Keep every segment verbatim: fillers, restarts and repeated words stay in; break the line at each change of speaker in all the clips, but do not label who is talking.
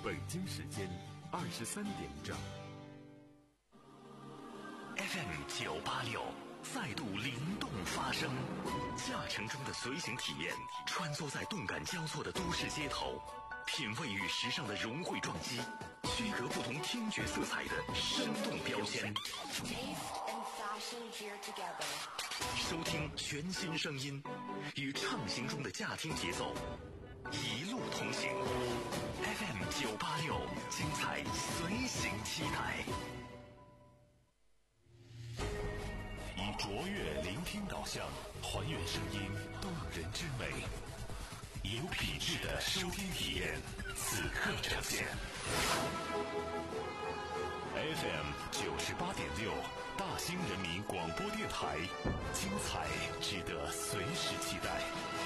北京时间二十三点整。
F M 九八六再度灵动发声，驾乘中的随行体验，穿梭在动感交错的都市街头，品味与时尚的融汇撞击，区隔不同听觉色彩的生动标签。收听全新声音，与畅行中的驾听节奏，一路同行。F M 九八六，精彩随行期待。以卓越聆听导向，还原声音动人之美，有品质的收听体验，此刻呈现。F M 九十八点六，大兴人民广播电台，精彩值得随时期待。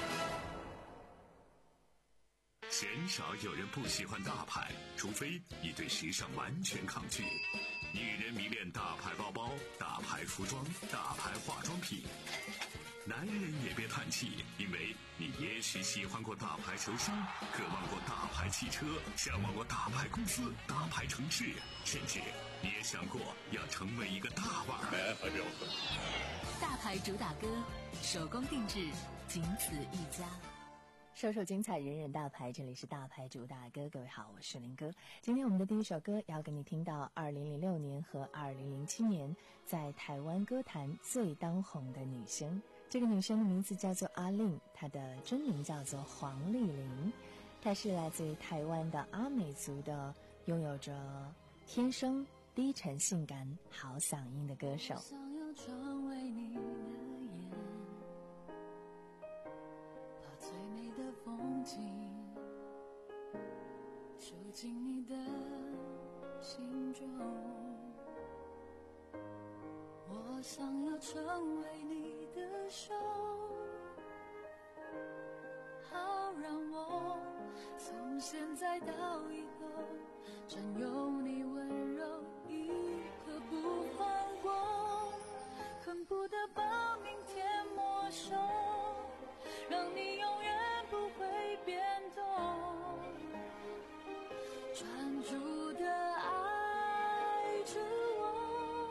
鲜少有人不喜欢大牌，除非你对时尚完全抗拒。女人迷恋大牌包包、大牌服装、大牌化妆品。男人也别叹气，因为你也许喜欢过大牌球星，渴望过大牌汽车，向往过大牌公司、大牌城市，甚至你也想过要成为一个大腕儿。
大牌主打歌，手工定制，仅此一家。
首首精彩，人人大牌，这里是大牌主打歌。各位好，我是林哥。今天我们的第一首歌要给你听到二零零六年和二零零七年在台湾歌坛最当红的女生。这个女生的名字叫做阿令，她的真名叫做黄丽玲。她是来自于台湾的阿美族的，拥有着天生低沉性感好嗓音的歌手。
想要成为你的眼，把最美的风景收进你的心中。我想要成为你的手，好让我从现在到以后占有你温柔一刻不放过，恨不得把明天没收，让你永远不会变动，专注的爱着我。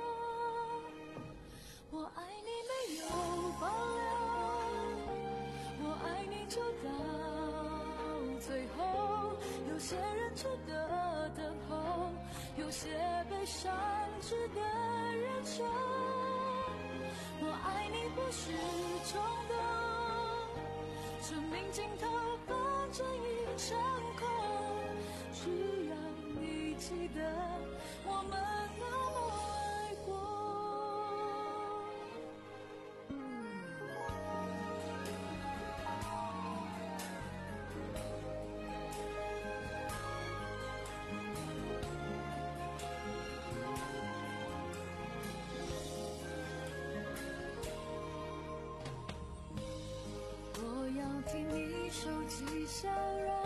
我爱你没有保留，我爱你就到最后，有些人值得等候，有些悲伤值得忍受。我爱你不是冲动，生命尽头反正一场空，只要你记得我们那么爱过。我要替你收集笑容，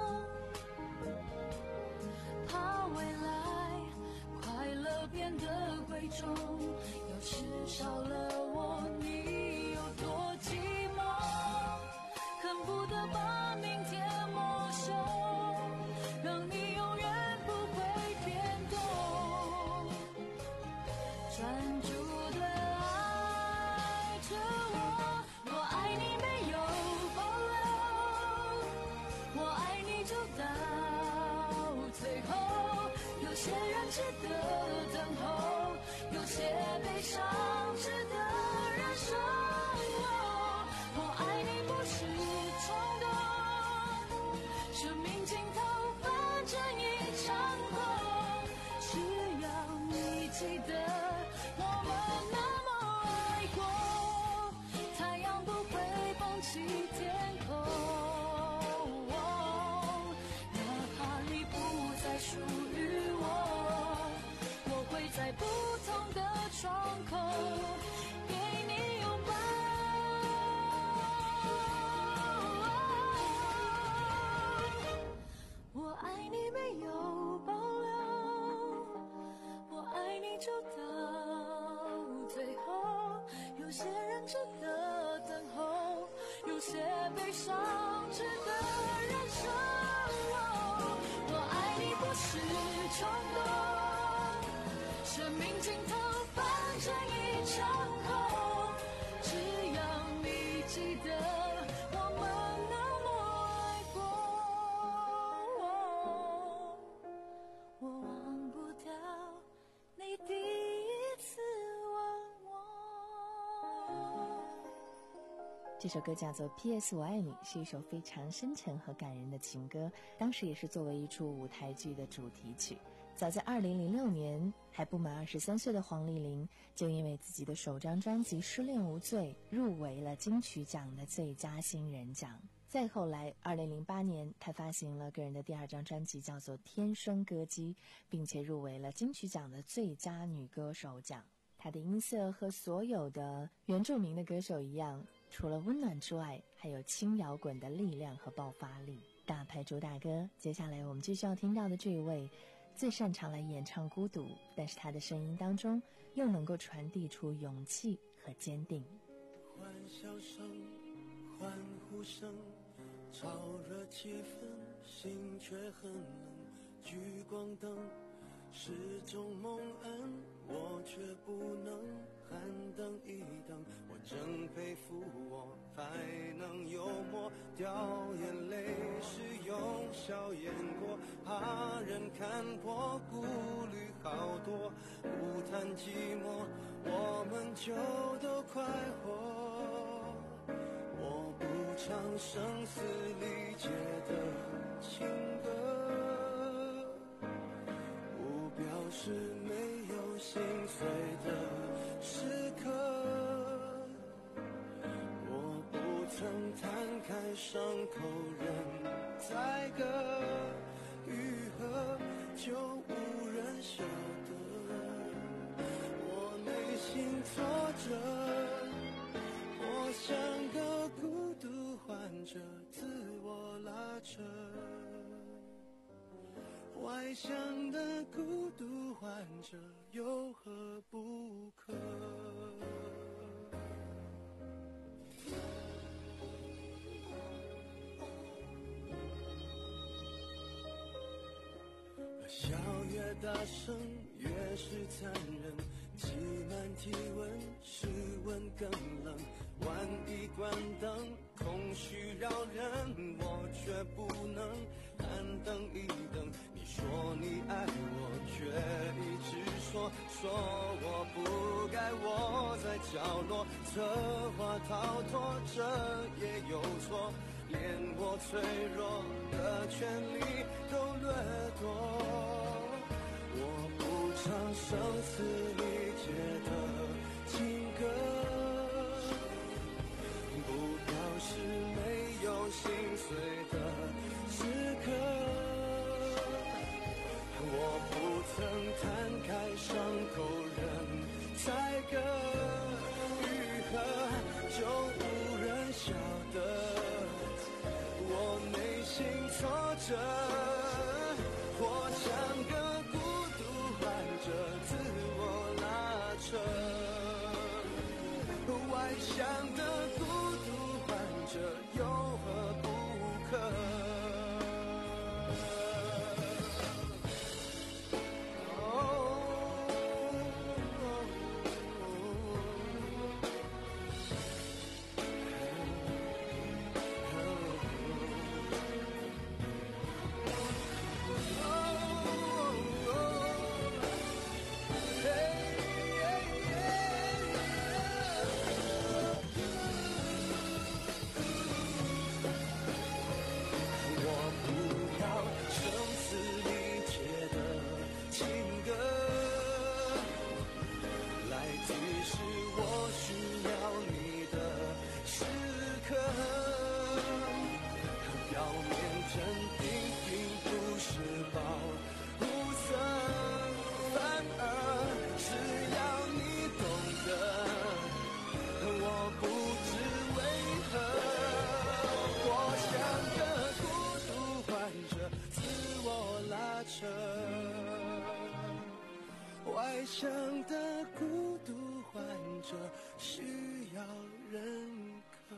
怕未来快乐变得贵重，要是少了我你有多寂寞，恨不得把明天没收，让你永远不会变动，专注的爱着我。我爱你没有保留，我爱你就到最后，有些人值得等候，有些悲伤值得忍受。我爱你不是冲动，生命尽头反正一场空，只要你记得我们那么爱过，太阳不会放弃天空，哪怕你不再属于我，我会在不同的窗口给你拥抱。我爱你没有保留，我爱你就到最后，有些人值得等候，有些悲伤值得忍受。我爱你不
这首歌叫做 P S 我爱你，是一首非常深沉和感人的情歌，当时也是作为一出舞台剧的主题曲。早在二零零六年，还不满二十三岁的黄丽玲就因为自己的首张专辑《失恋无罪》入围了金曲奖的最佳新人奖。再后来二零零八年，她发行了个人的第二张专辑叫做《天生歌姬》，并且入围了金曲奖的最佳女歌手奖。她的音色和所有的原住民的歌手一样，除了温暖之外，还有轻摇滚的力量和爆发力。大牌主打歌，接下来我们继续要听到的这一位最擅长来演唱孤独，但是他的声音当中又能够传递出勇气和坚定。
欢笑声，欢呼声，炒热气氛，心却很冷。聚光灯是种蒙恩，我却不能喊等一等。我真佩服我还能幽默，掉眼泪是用笑掩过，怕人看破，顾虑好多，不谈寂寞，我们就都快活。我不唱声嘶力竭的情歌，不表示没有心碎的时刻，我不曾摊开伤口任宰割，愈合就无人晓得我内心挫折，我像个孤独患者，自我拉扯，外向的孤独患者有何不可？笑越大声越是残忍，挤满体温，室温更冷，万一关灯，空虚扰人，我却不能喊等一等。你说你爱我，却一直说说我不该窝在角落，策划逃脱，这也有错，连我脆弱的权利都掠夺。我不唱声嘶力竭的情歌，不表示没有心碎的时刻，我不曾摊开伤口任宰割，愈合就无人晓得我内心挫折，我像个孤独患者，自我拉扯，外向的孤独患者有何不可？外向的孤独患者需要认可。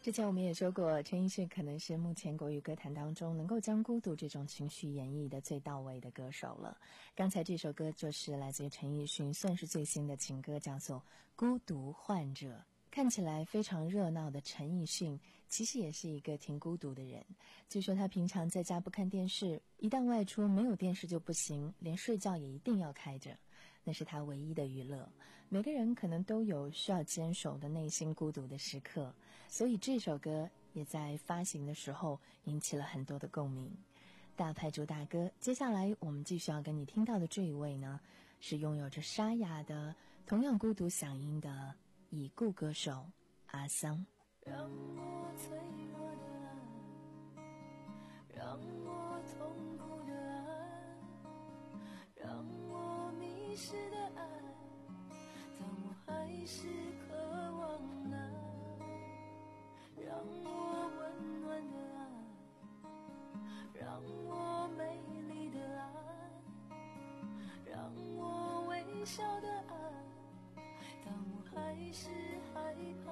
之前我们也说过，陈奕迅可能是目前国语歌坛当中能够将孤独这种情绪演绎的最到位的歌手了。刚才这首歌就是来自于陈奕迅，算是最新的情歌，叫做《孤独患者》。看起来非常热闹的陈奕迅，其实也是一个挺孤独的人。据说他平常在家不看电视，一旦外出没有电视就不行，连睡觉也一定要开着，那是他唯一的娱乐。每个人可能都有需要坚守的内心孤独的时刻，所以这首歌也在发行的时候引起了很多的共鸣。大牌主打歌，接下来我们继续要跟你听到的这一位呢，是拥有着沙哑的同样孤独嗓音的已故歌手阿桑。
让我脆弱的爱，让我痛苦的爱，让我迷失的爱，但我还是渴望爱，让我温暖的爱，让我美丽的爱，让我微笑的爱，但我还是害怕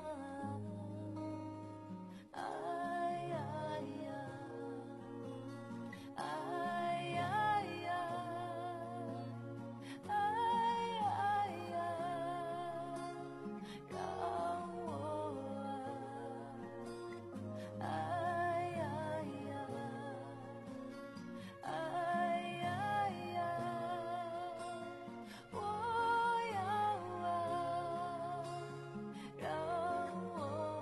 爱，爱呀，爱呀呀，爱呀呀，让我爱，爱呀呀，爱呀呀，我要爱，让我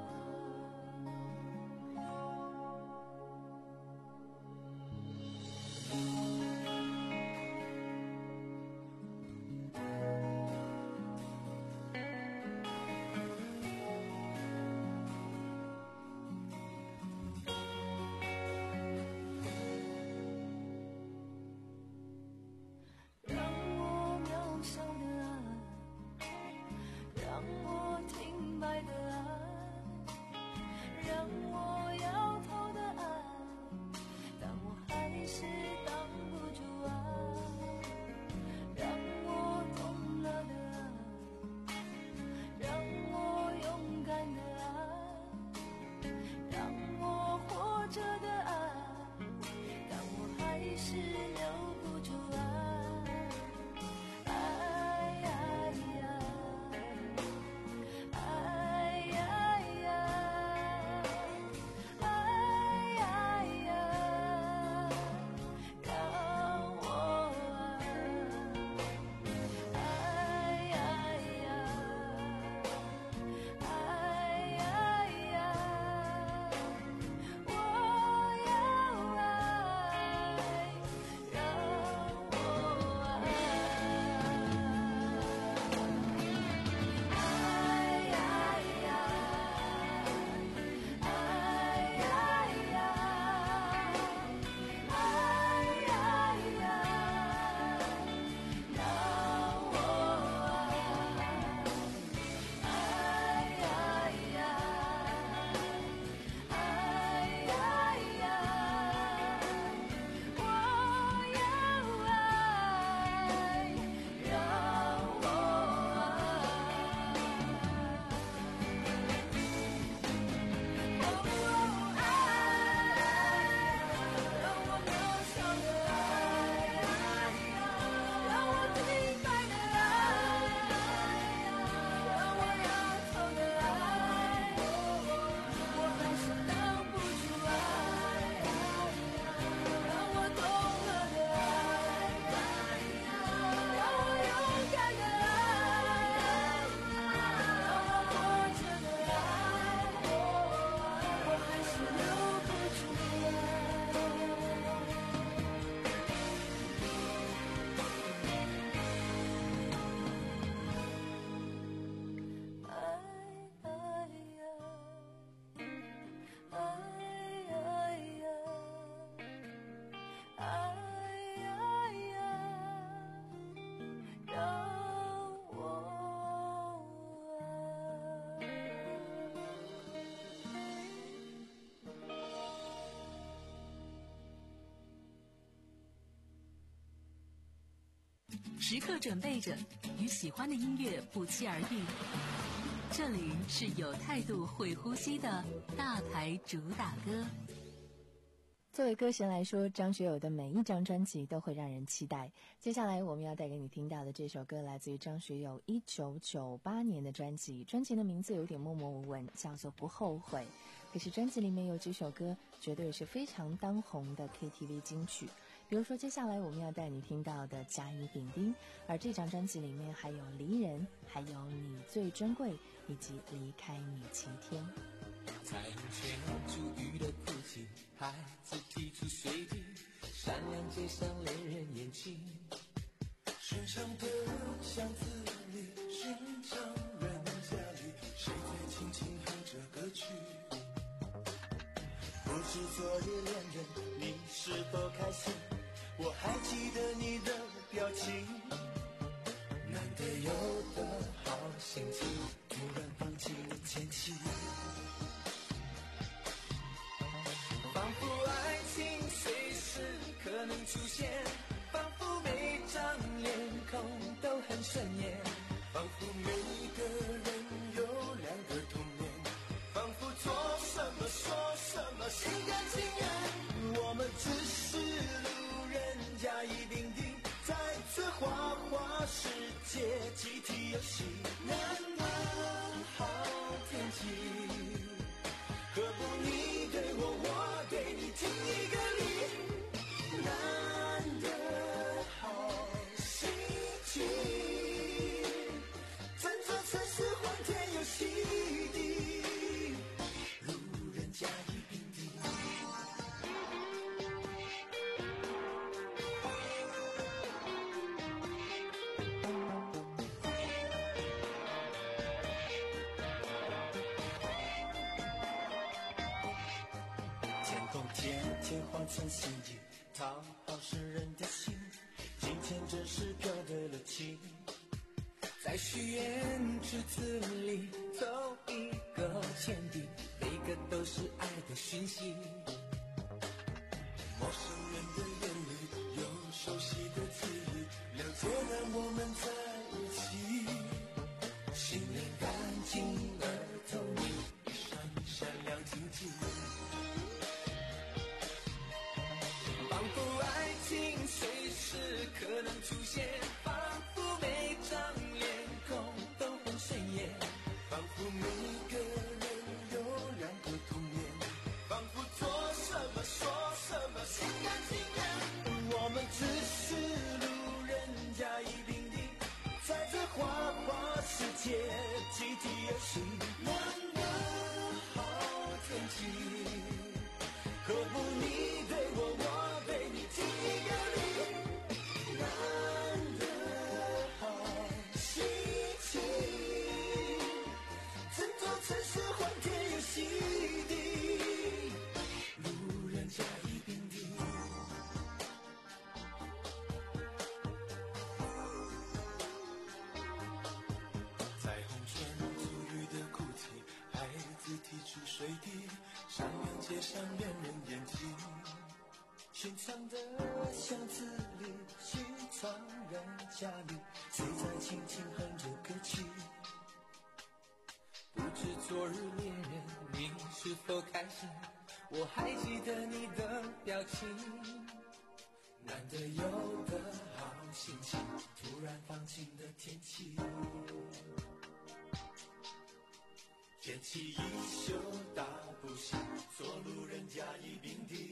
让我渺小的爱，让我停摆的爱，让我摇头的爱，但我还是挡不住爱，让我懂了的爱，让我勇敢的爱，让我活着的爱，但我还是留不住爱，爱呀呀，爱呀呀，爱呀呀，让我爱，爱呀呀，爱呀呀，我要爱，让我爱，爱呀呀，爱呀呀，爱呀呀，让我爱，爱呀呀，爱呀呀，我要爱，让我让我渺小的爱，让我停摆的爱，让我摇头的爱，我还是挡不住爱，让我懂了的爱，让我勇敢的爱，让我活着的爱，我还是留不住爱。爱爱呀，爱呀呀，爱呀呀，让我
时刻准备着，与喜欢的音乐不期而遇。 这里是有态度、会呼吸的大牌主打歌。
作为歌神来说，张学友的每一张专辑都会让人期待。接下来我们要带给你听到的这首歌来自于张学友一九九八年的专辑，专辑的名字有点默默无闻，叫做《不后悔》。可是专辑里面有几首歌绝对是非常当红的 K T V 金曲，比如说接下来我们要带你听到的《甲乙丙丁》，而这张专辑里面还有《离人》，还有《你最珍贵》，以及《离开你七天》。
彩虹前珠玉的哭泣，孩子提出水滴，闪亮街上恋人眼睛，身上的巷子里，寻常人家里，谁在轻轻哼着歌曲？不知昨日恋人你是否开心？我还记得你的表情，难得有的好心情，突然放弃了前妻。仿佛爱情随时可能出现，仿佛每张脸孔都很顺眼，仿佛每个人有两个童年，仿佛做什么说什么心甘情愿。我们只是路人甲乙丙丁，在这花花世界集体游戏，难得好天气，何不你对我，我对你，听一个理，难得好心情。整座城市欢天又喜地，路人甲乙丙丁。天空天天换成心意，讨好世人的心，今天真是飘对了情，在许愿池子里投一个铅笔，每个都是爱的讯息。陌生人的眼里有熟悉的记忆，了解让我们在一起，心灵干净而透明，一闪一闪亮晶晶。仿佛爱情随时可能出现，仿佛每张脸孔都很顺眼，仿佛每个人有两个童年，仿佛做什么说什么心甘情愿。我们只是路人甲乙丙丁，在这花花世界集体游戏，难得好天气，何不你对我，我对你，听一个理，难得好心情。整座城市欢天又喜地，路人甲乙丙丁。彩虹船珠玉的哭泣，孩子提出水滴，闪亮街上恋人眼睛，寻常的巷子里，寻常人家里，谁在轻轻哼着歌曲？不知昨日恋人你是否开心？我还记得你的表情，难得有的好心情，突然放晴的天气。天气一宿大不幸，做路人甲乙丙丁。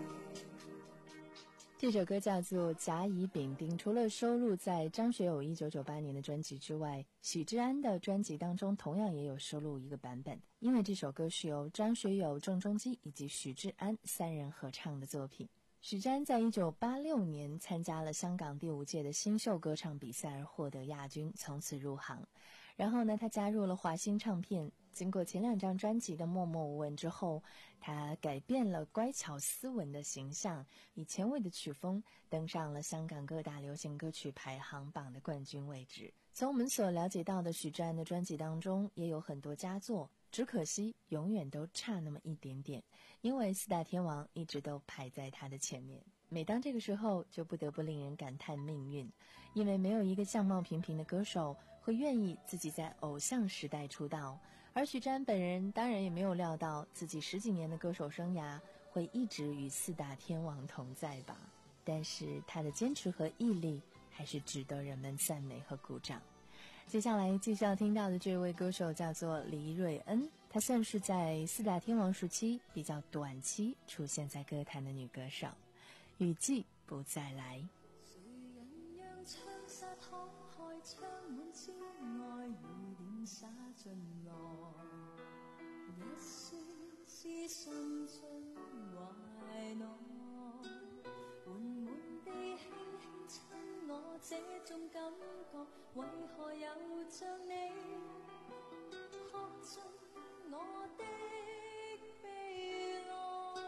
这首歌叫做《甲乙丙丁》，除了收录在张学友一九九八年的专辑之外，许志安的专辑当中同样也有收录一个版本，因为这首歌是由张学友、郑中基以及许志安三人合唱的作品。许志安在一九八六年参加了香港第五届的新秀歌唱比赛而获得亚军，从此入行。然后呢，他加入了华星唱片，经过前两张专辑的默默无闻之后，他改变了乖巧斯文的形象，以前卫的曲风登上了香港各大流行歌曲排行榜的冠军位置。从我们所了解到的许志安的专辑当中，也有很多佳作，只可惜永远都差那么一点点，因为四大天王一直都排在他的前面。 每当这个时候，就不得不令人感叹命运，因为没有一个相貌平平的歌手会愿意自己在偶像时代出道，而许詹本人当然也没有料到自己十几年的歌手生涯会一直与四大天王同在吧。但是他的坚持和毅力还是值得人们赞美和鼓掌。接下来继续要听到的这位歌手叫做黎瑞恩，她算是在四大天王时期比较短期出现在歌坛的女歌手。雨季不再来，
谁人让窗纱敞开，窗门之外雨点洒进来，一说是心中怀内，缓缓地轻轻亲我，这种感觉为何有像你刻进我的悲哀，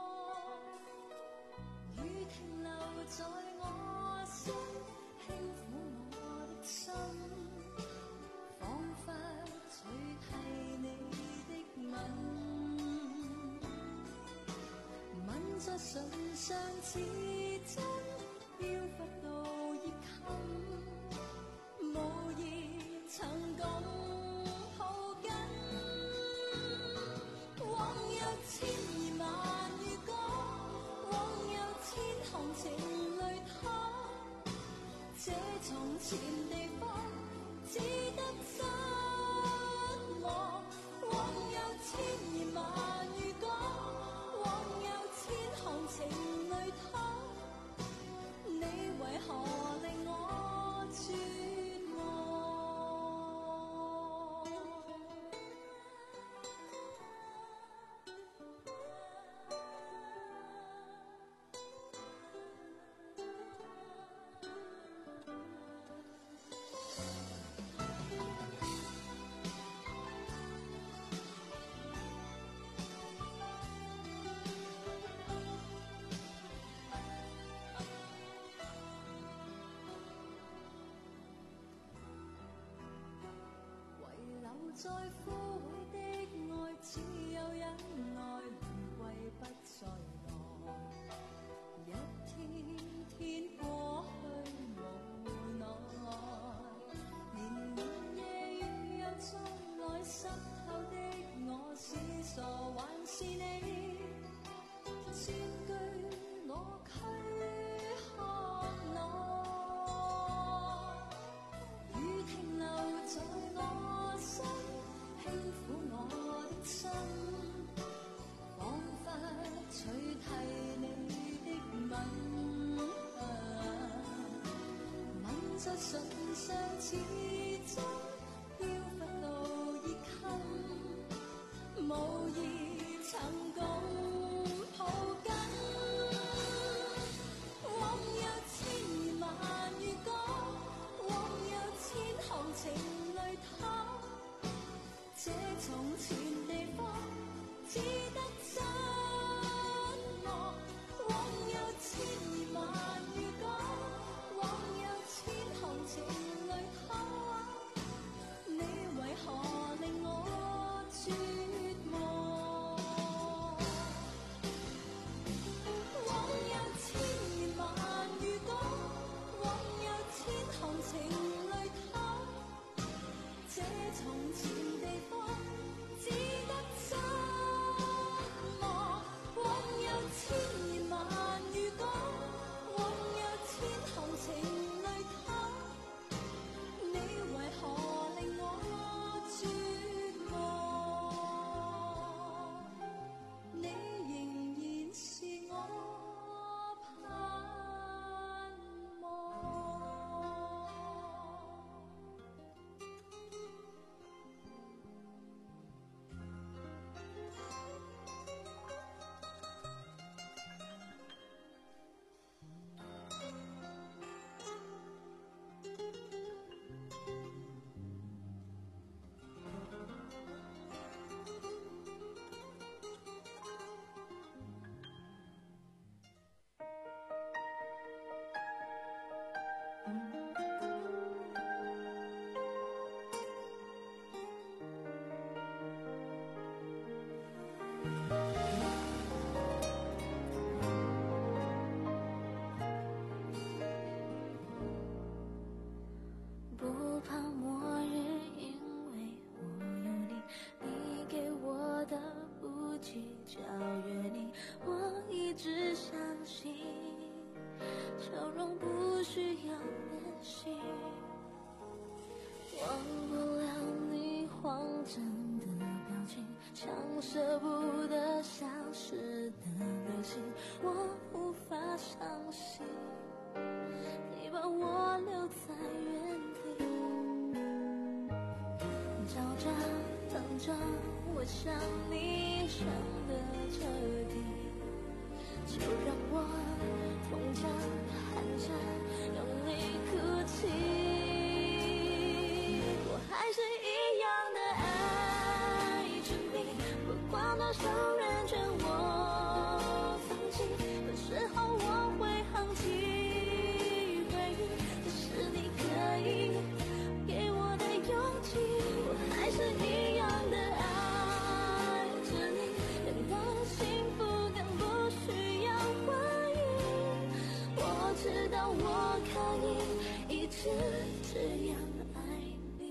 雨停留在我心，轻撫我的心，仿佛取替你的吻，吻在唇上似真，飄忽到熱襟，無言曾共抱緊，往有千言萬語講，往有千行情淚淌，這從前地方只得真我，往有千言萬語講，往有千行情淚淌，你為何令我絕望？在枯萎的愛，只有忍耐，如歸不再來。一天天過去無奈，年年夜月又再來，濕透的我是傻還是你？佔據我軀殼內，雨停留在我心，輕撫我的心，彷彿取替你的吻，吻在唇上似針，飄忽到熱襟，無疑曾共抱緊，往有千言萬語講，往有千行情淚淌，這從前地方只得真我，往有千言萬語講，往有千行情淚淌， 超越你，我一直相信，笑容不需要练习。忘不了你慌张的表情，像舍不得消失的流星，我无法相信你把我留在原地，找着等着我想你想的彻底，就让我痛着喊着用力哭泣，我还是一样的爱着你，不管多少人劝我放弃，有时候我会放弃回忆，这是你可以给我的勇气，我还是一样的爱着你，等到的幸福更不需要怀疑，我知道我可以一直这样爱你。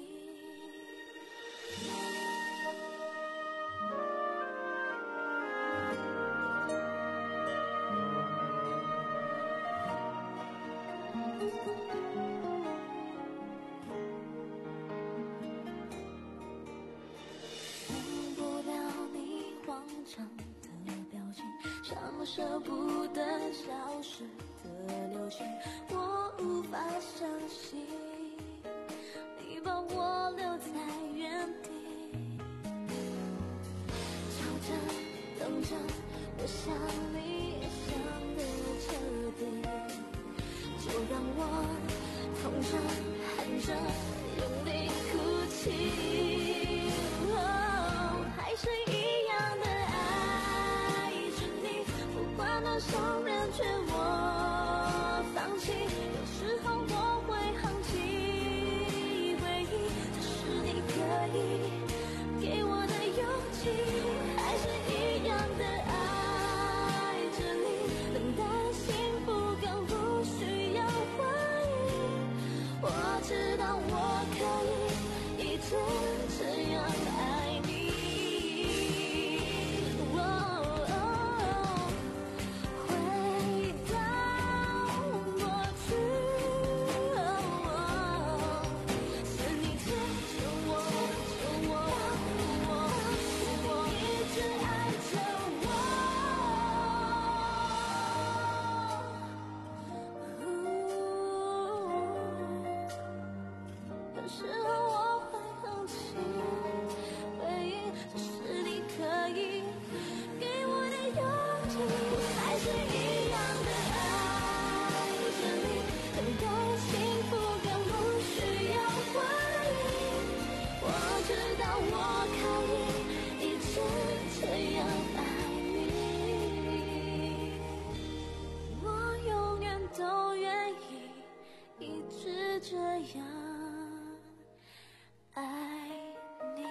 忘不了你慌张的表情，像舍不得消失的流星，我无法相信你把我留在原地，瞧着等着我想你想的彻底，就让我痛着喊着用力哭泣，哦，还是一样的爱着你，不管多少人劝我放弃，有时候我会放弃回忆，这是你可以给我的勇气，还是一样的爱着你，等待的幸福更不需要怀疑，我知道我可以一直这样爱你，哦哦，回到过去，哦，是你牵着我，着我，我，我一直爱着我，有时候我会放弃回忆，这是你可以给我的勇气，我还是一样的爱着你，等待的幸福更不需要怀疑，我知道我可以一直这样爱你，我永远都愿意一直这样爱你。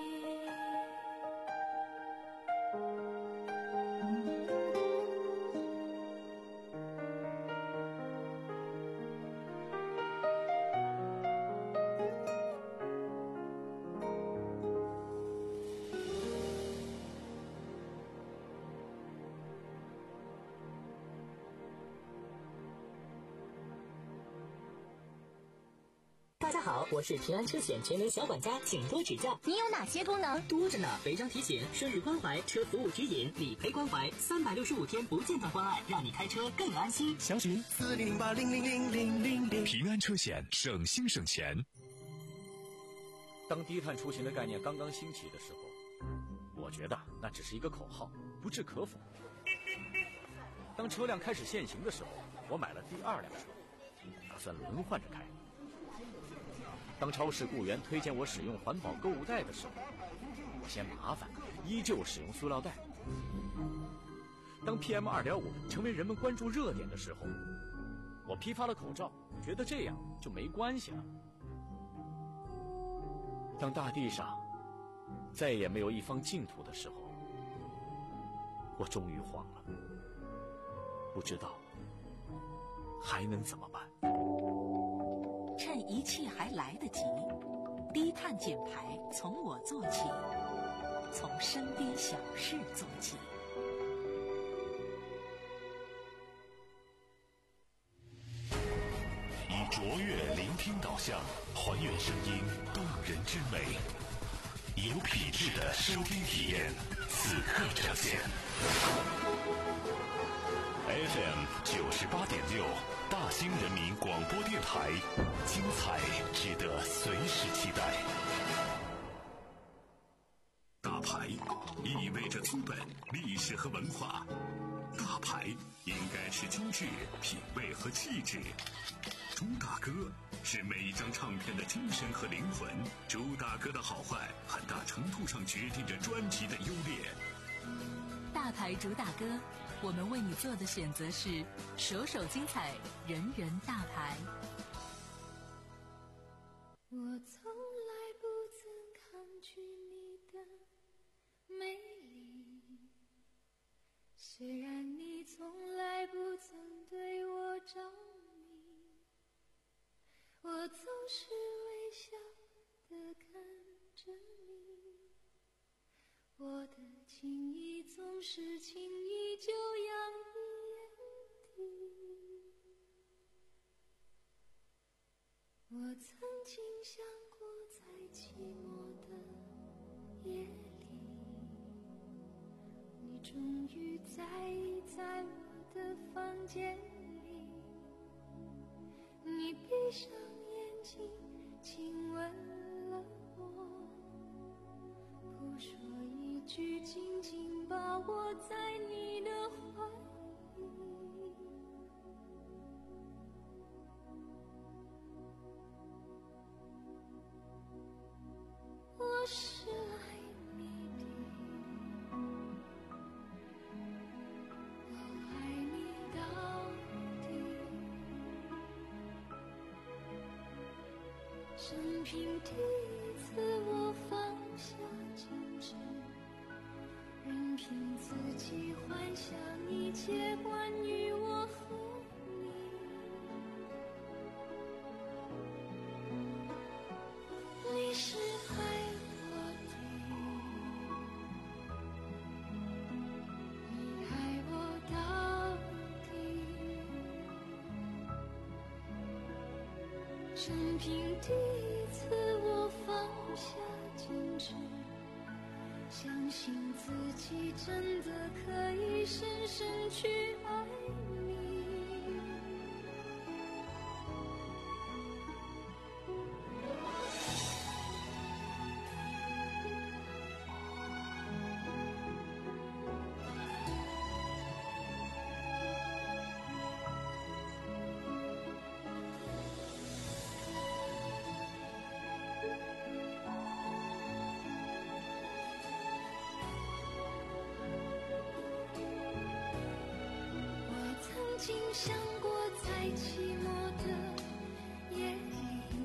大家好，我是平安车险全能小管家，请多指教。
你有哪些功能？
多着呢，违章提醒、生日关怀、车服务指引、理赔关怀，三百六十五天不间断关爱，让你开车更安心。
详询四零零八零零零零零零。
平安车险，省心省钱。
当低碳出行的概念刚刚兴起的时候，我觉得那只是一个口号，不置可否。当车辆开始限行的时候，我买了第二辆车，打算轮换着开。当超市雇员推荐我使用环保购物袋的时候，我嫌麻烦，依旧使用塑料袋。当 P M 二点五 成为人们关注热点的时候，我批发了口罩，觉得这样就没关系了。当大地上再也没有一方净土的时候，我终于慌了，不知道还能怎么办。
趁一切还来得及，低碳减排从我做起，从身边小事做起。
跃聆听导向，还原声音动人之美，有品质的收听体验，此刻呈现。F M 九十八点六，大兴人民广播电台，精彩值得随时期待。
大牌意味着资本、历史和文化，大牌应该是精致、品味和气质。朱大哥是每一张唱片的精神和灵魂，朱大哥的好坏很大程度上决定着专辑的优劣。
大牌朱大哥，我们为你做的选择是首首精彩，人人大牌。
我从来不曾抗拒你的美丽，虽然你从来不曾对我着迷，我总是微笑地看着你，我的情意总是轻易就洋溢眼底。我曾经想过，在寂寞的夜里，你终于在意在我的房间里，你闭上眼睛亲吻了我，不说一句，紧紧把我在你的怀里。我是爱你的，我爱你到底，生平第一次我放下矜持，任凭自己幻想一切关于我和你。你是爱我的，你爱我到底，生平第一次我放下矜持，相信自己真的可以深深去爱你。曾经想过，在寂寞的夜里，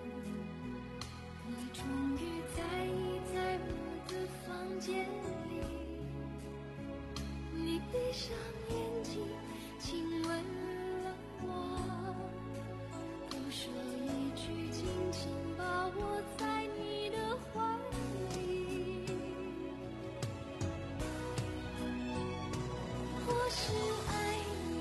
你终于在意在我的房间里，你闭上眼睛亲吻了我，不说一句，紧紧把我在你的怀里。我是爱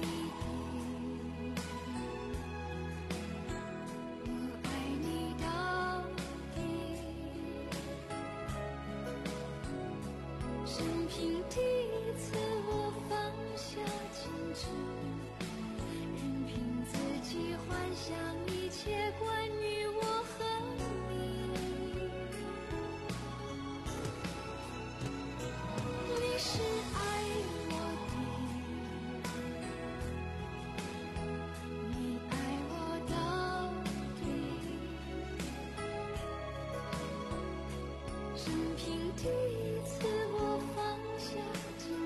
第一次我放下矜持，任凭自己幻想一切关于我和你。你是爱我的，你爱我到底，生平第一次我放下矜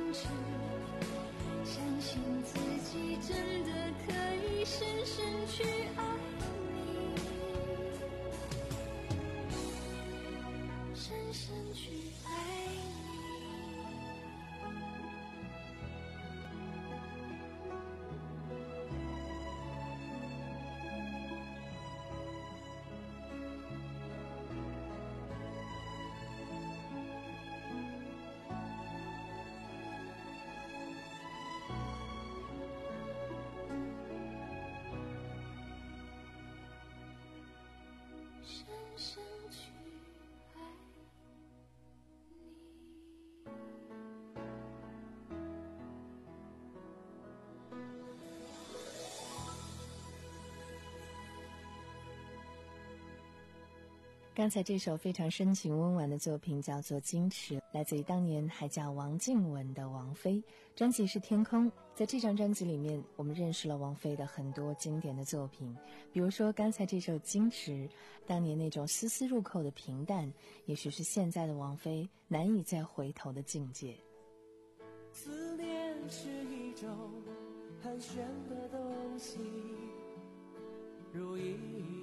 刚才这首非常深情温婉的作品叫做《矜持》，来自于当年还叫王静雯的王菲，专辑是《天空》。在这张专辑里面，我们认识了王菲的很多经典的作品，比如说刚才这首《矜持》，当年那种丝丝入扣的平淡，也许是现在的王菲难以再回头的境界。
思念是一种寒暄的东西，如影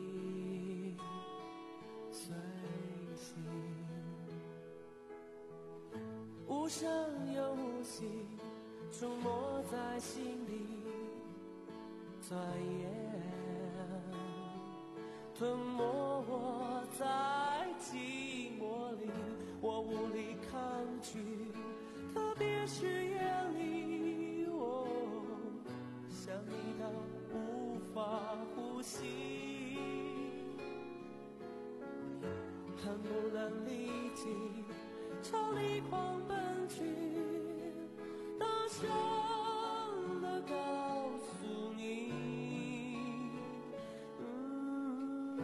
随形，无声又无息，出没在心里，钻研吞没我在寂寞里，我无力抗拒，特别是夜里，我想你到无法呼吸，恨不能立即朝你狂奔去，大声地告诉你，嗯，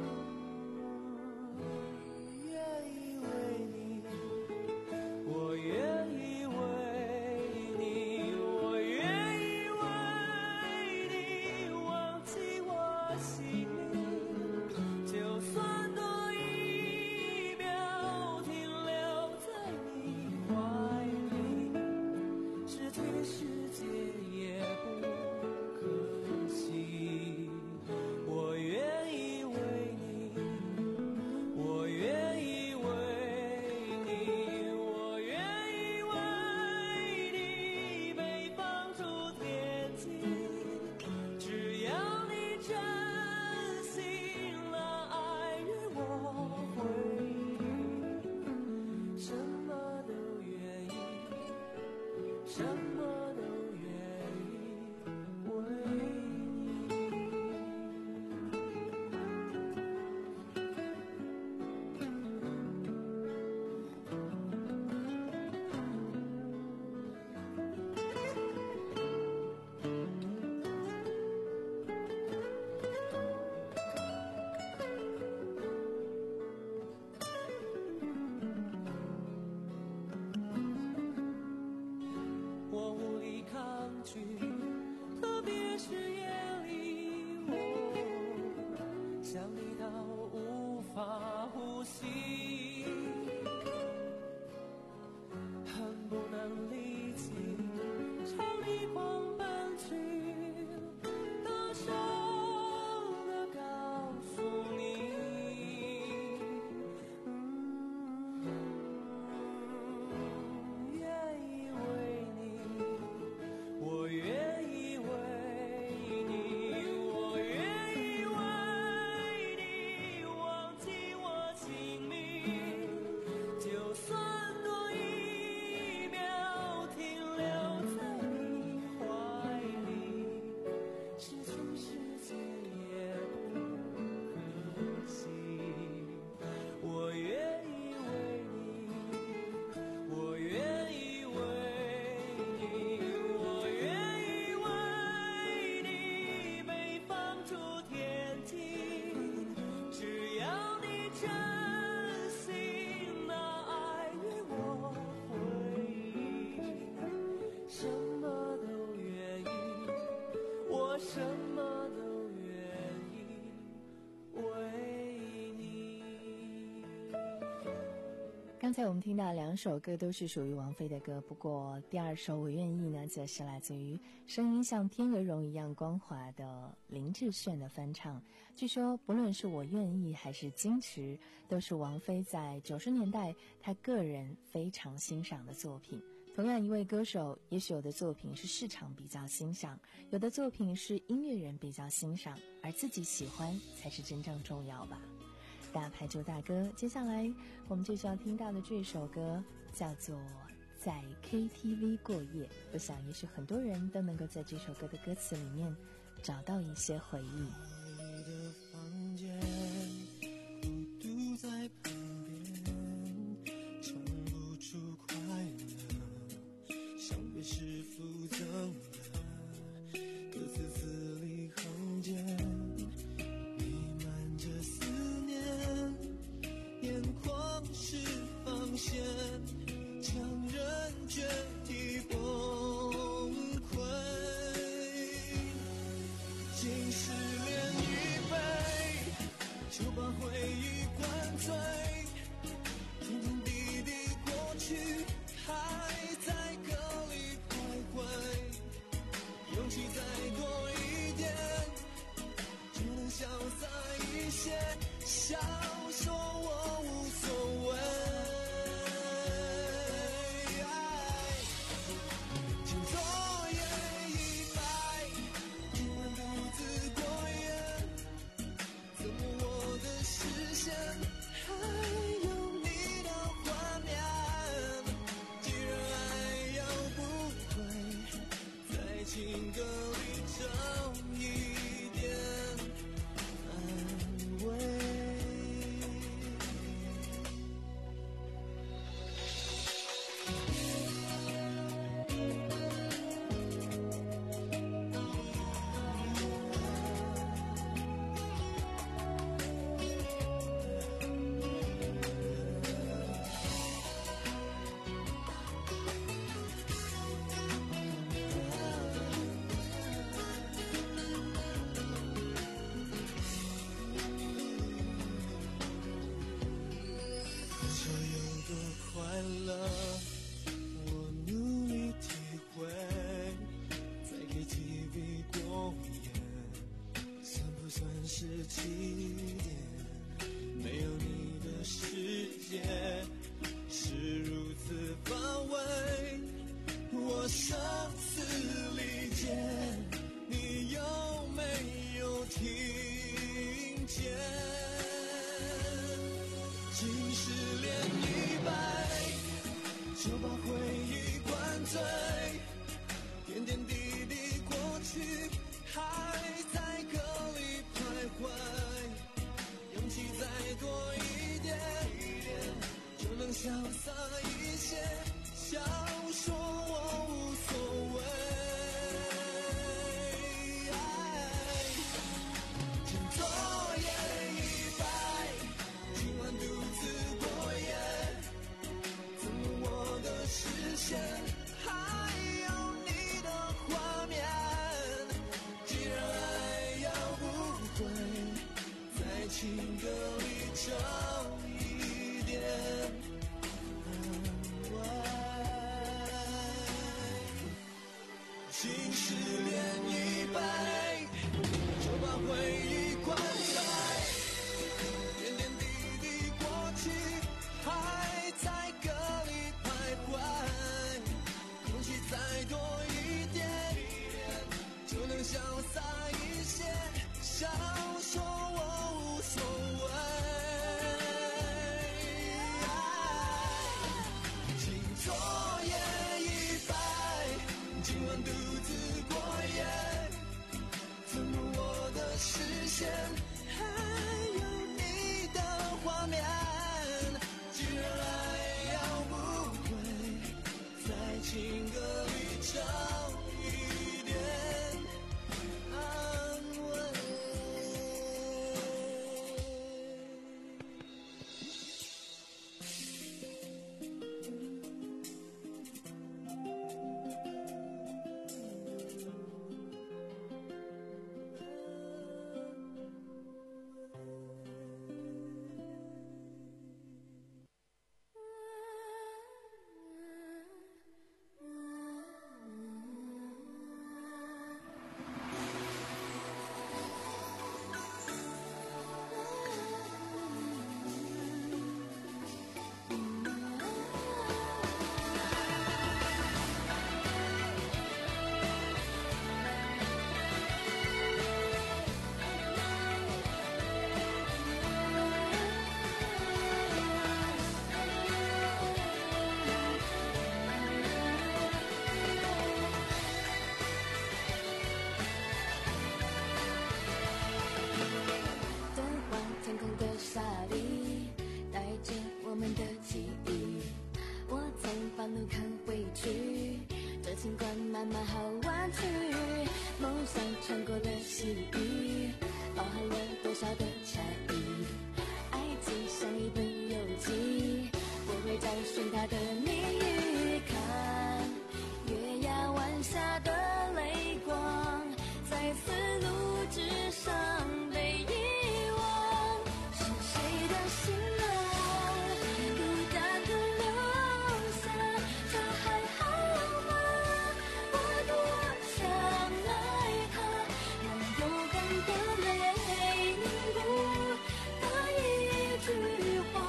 愿意为你，我愿意为你，我愿意为你忘记我姓名，就算多一秒停留在你怀里，失去世界也不可惜。我愿意为你，我愿意为你，我愿意为你被放逐天际，只要你真心了爱与我回忆，什么都愿意，什么都愿意为你。我无力抗拒，特别是夜里，我想你到无法呼吸，恨不能立即朝你狂奔去，大声地告诉你，嗯，愿意为你，我愿意为你，我愿意为你忘记我姓名，就算多一秒停留在你怀里，失去世界也不可惜。我愿意为你，我愿意为你，我愿意为你被放逐天际，只要你真心拿爱与我回忆，什么都愿意，我什么都愿意为你。
刚才我们听到两首歌都是属于王菲的歌，不过第二首《我愿意》呢，则是来自于声音像天鹅绒一样光滑的林志炫的翻唱。据说不论是我愿意还是矜持，都是王菲在九十年代她个人非常欣赏的作品。同样一位歌手，也许有的作品是市场比较欣赏，有的作品是音乐人比较欣赏，而自己喜欢才是真正重要吧。大牌就大哥，接下来我们就是要听到的这首歌叫做《在 K T V 过夜》。我想也许很多人都能够在这首歌的歌词里面找到一些回忆。
你的房间，孤独在旁边，唱不出快乐，像被师傅赠的歌词字里行间，弥漫着思念， 次理解，你有没有听见？即使连一百，就把回忆灌醉，点点滴滴过去，还在歌里徘徊。勇气再多一点，就能潇洒一些，笑说我无所谓。请昨夜一白，今晚独自过夜，怎么我的视线还有你的画面？既然爱要不回，在情歌里找一点安慰。即使连一白，就把回忆灌醉，点点滴滴过去，还在歌里徘徊。空气再多一点，就能潇洒一些，笑说我无所谓。请昨夜一白，今晚独自过夜，怎么我的视线还有你的画面？既然爱要不回，在情歌里找一点安慰。
尽管慢慢好弯曲，梦想穿过了细雨，包含了多少的差异？爱情像一本游记，我会找寻它的谜语。看月牙湾下的泪光，在丝路之上被遗忘，是谁的心啊，孤单的留下，他还好吗？我多想爱他，让勇敢的泪凝固那一句话，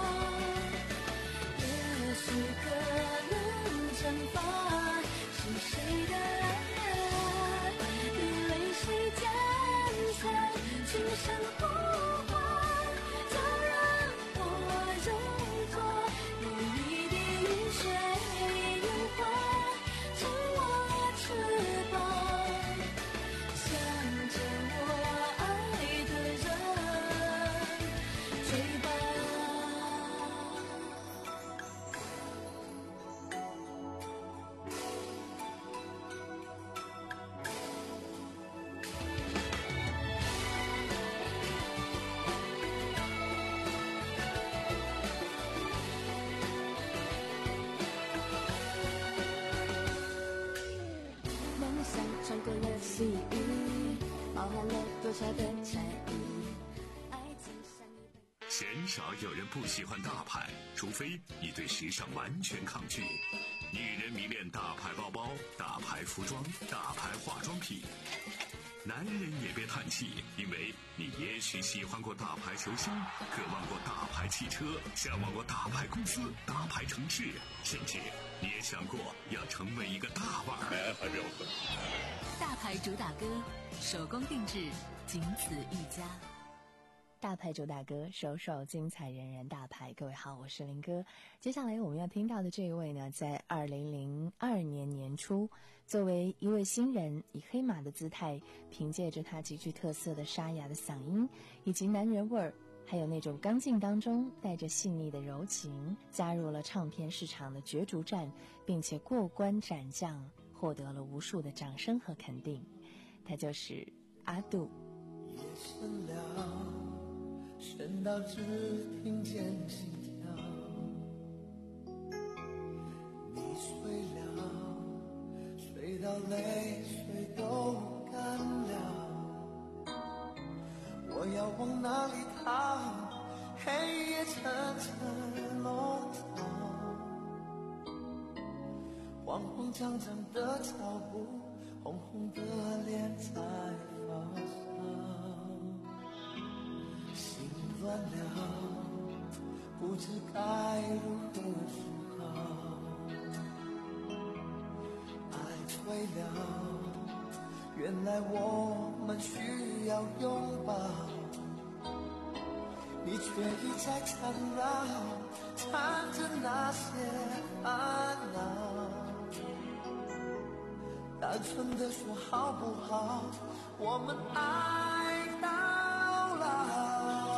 也许可能惩罚是谁的爱，与泪水渐残，轻声呼唤，就让我融化，有一滴雨水融化成我翅膀，向着我爱的人追吧。梦想穿过了细雨，包含了多少的差异？爱情像一本。
鲜少有人不喜欢大牌，除非你对时尚完全抗拒。女人迷恋大牌包包、大牌服装、大牌化妆品。 男人也别叹气，因为你也许喜欢过大牌球星，渴望过大牌汽车，向往过大牌公司、大牌城市，甚至你也想过要成为一个大腕儿。哎，还没有分。
大牌主打歌，手工定制，仅此一家。
大牌主打歌，首首精彩，人人大牌。各位好，我是林哥。接下来我们要听到的这一位呢，在二零零二年年初，作为一位新人，以黑马的姿态，凭借着他极具特色的沙哑的嗓音以及男人味儿，还有那种刚劲当中带着细腻的柔情，加入了唱片市场的角逐战，并且过关斩将，获得了无数的掌声和肯定。他就是阿杜。
夜深了，深到只听见心跳，你睡了，睡到泪水都干了，我要往哪里逃？黑夜层层笼罩，慌慌张张的脚步，红红的脸在发烧，心乱了，不知该如何是好，爱醉了，原来我们需要拥抱，你却一再缠绕，缠着那些烦恼，单纯的说好不好，我们爱到老。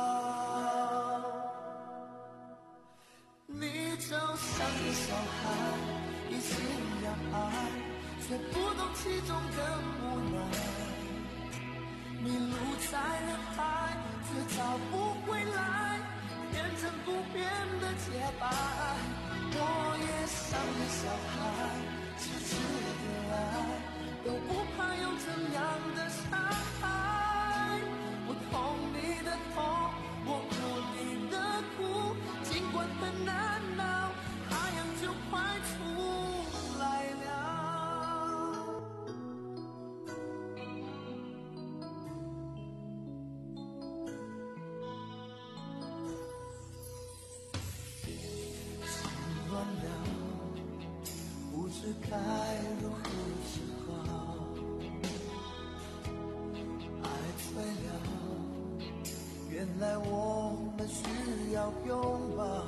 你就像个小孩，一心要爱，却不懂其中的无奈，迷路在人海，却找不回来，变成不变的洁白。我也像个小孩，痴痴的爱，都不怕有怎样的伤害。我痛你的痛，我哭你的哭，尽管很难熬，太阳就快出来了。心乱了，不知该如何是好，爱醉了，原来我们需要拥抱，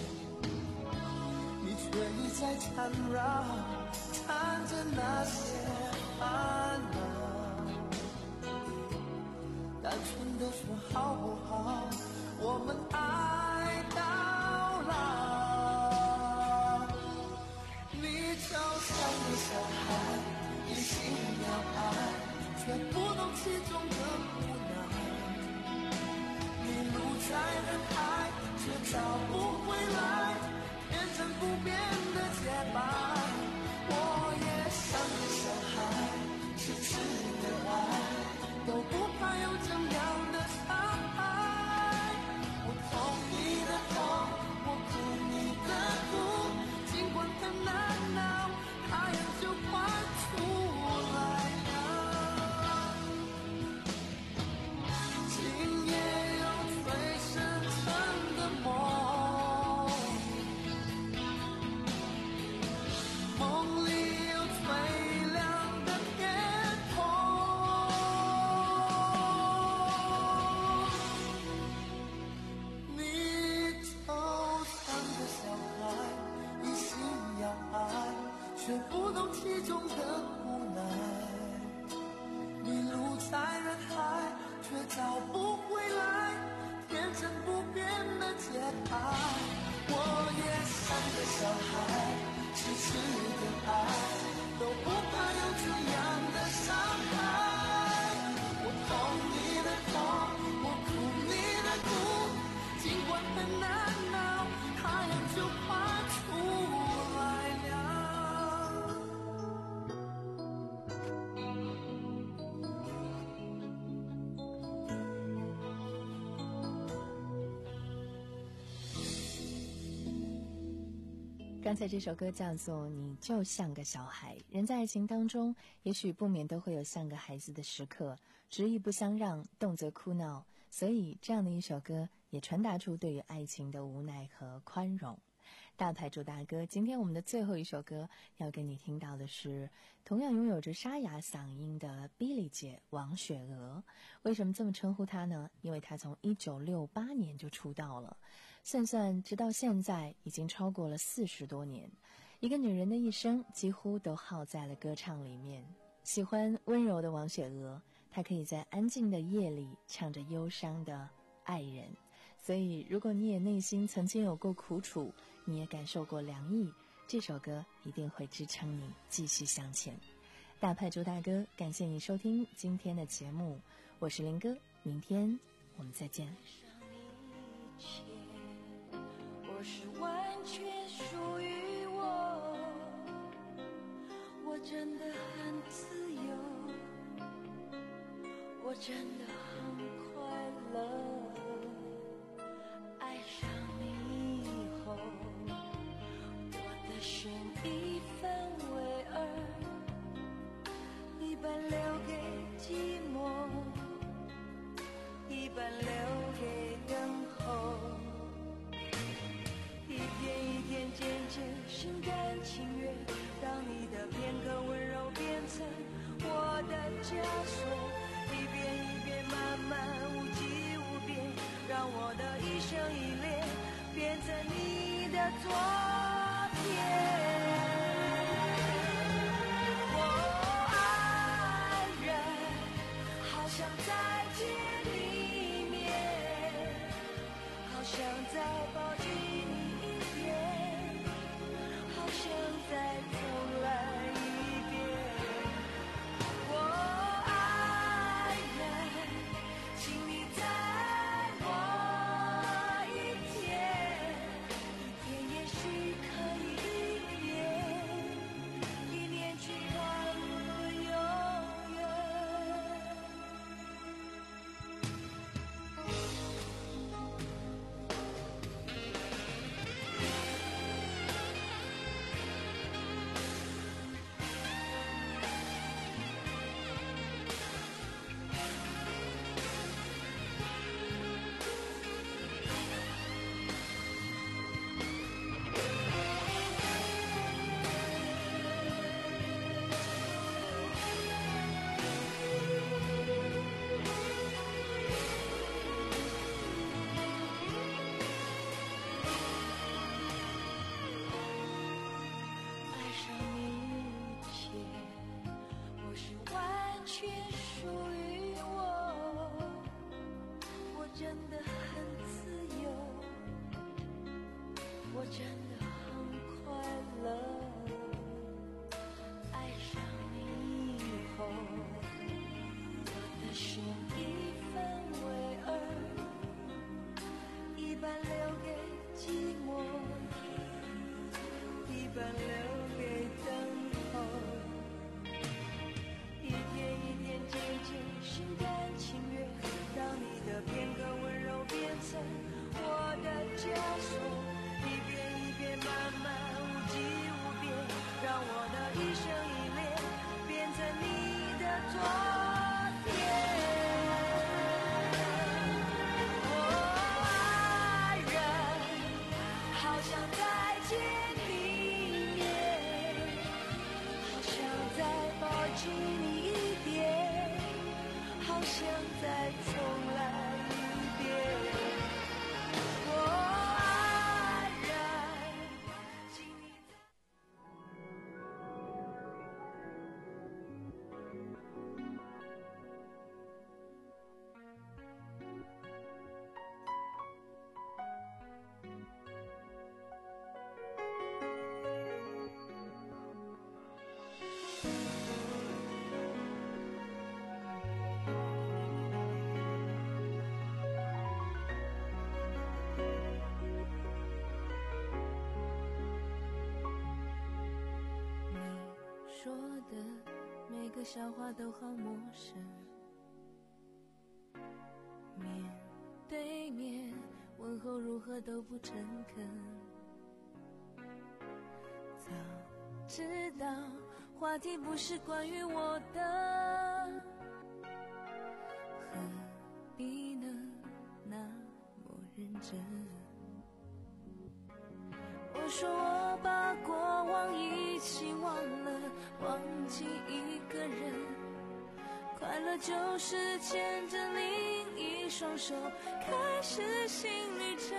你却一再缠绕，缠着那些烦恼，单纯的说好不好，我们爱到老。你就像个小孩，一心要爱，却不懂其中的无奈，迷路在人海，却找不回来，变成不变的洁白。我也像个小孩，痴痴的爱，都不怕有怎样的伤害。我痛你的痛，我哭你的哭，尽管很难熬，太阳就快出来了。今夜有最深沉的梦，梦里有最亮
刚才这首歌叫做《你就像个小孩》。人在爱情当中，也许不免都会有像个孩子的时刻，执意不相让，动辄哭闹。所以这样的一首歌也传达出对于爱情的无奈和宽容。大牌主大哥，今天我们的最后一首歌要给你听到的是同样拥有着沙哑嗓音的 Billy 姐王雪娥。为什么这么称呼她呢？因为她从一九六八年就出道了，算算直到现在已经超过了四十多年。一个女人的一生几乎都耗在了歌唱里面。喜欢温柔的王雪娥，她可以在安静的夜里唱着忧伤的爱人。所以如果你也内心曾经有过苦楚，你也感受过凉意，这首歌一定会支撑你继续向前。大派朱大哥，感谢你收听今天的节目，我是林哥，明天我们再见。
我是完全属于我，我真的很自由，我真的很快乐。爱上你以后，我的心一分为二，一半留给寂寞，一半留给等候。一天一天渐渐心甘情愿，让你的片刻温柔变成我的枷锁，一遍一遍慢慢无际无边，让我的一生一恋变成你的昨天。我爱人，好想再见你一面，好想再抱紧你一遍，好想再重来一遍。我爱人，请你再我一天，一天也许可以一年，一年去看永远。爱上你一切，我是完全属于我，我真的很自由，我真的很快乐。爱上你以后，我的心一分为二，一半留给寂寞，一半留给等候。一天一天渐渐心甘情愿，让你的片刻温柔变成我的枷锁，一遍一遍慢慢无际无边，让我的一生一恋变成你的昨天。我爱人，好想再见你一面，好想再抱紧你一遍，好想再重来一遍。我爱人，请你说的每个笑话都好陌生，面对面问候如何都不诚恳， 知道话题不是关于我的，何必呢那么认真？我说我把过往一起忘了，忘记一个人，快乐就是牵着另一双手开始新旅程。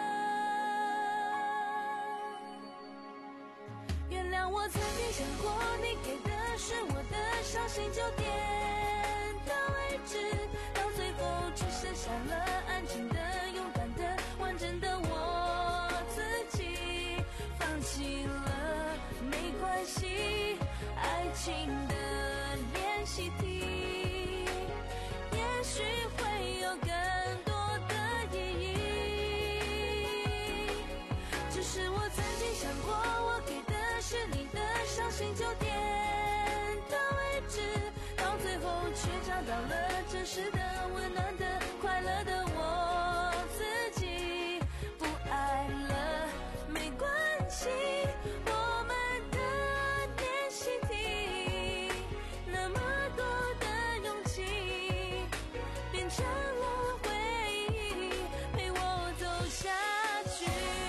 原谅我曾经想过你给的是我的伤心，就点到为止，到最后只剩下了安静的、勇敢的、完整的我自己。放弃了没关系，爱情的练习题也许会有更多的意义，只是我曾经想过我给的是你的伤心，就点到为止，到最后却找到了真实的、温暖的、快乐的我自己。不爱了没关系，我们的练习题，那么多的勇气变成了回忆，陪我走下去。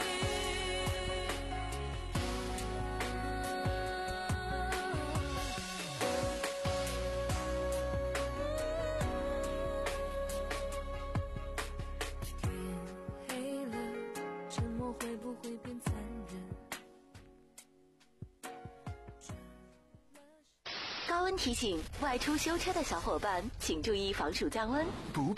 天黑了，沉默会不会变残忍？
高温提醒：外出修车的小伙伴，请注意防暑降温。不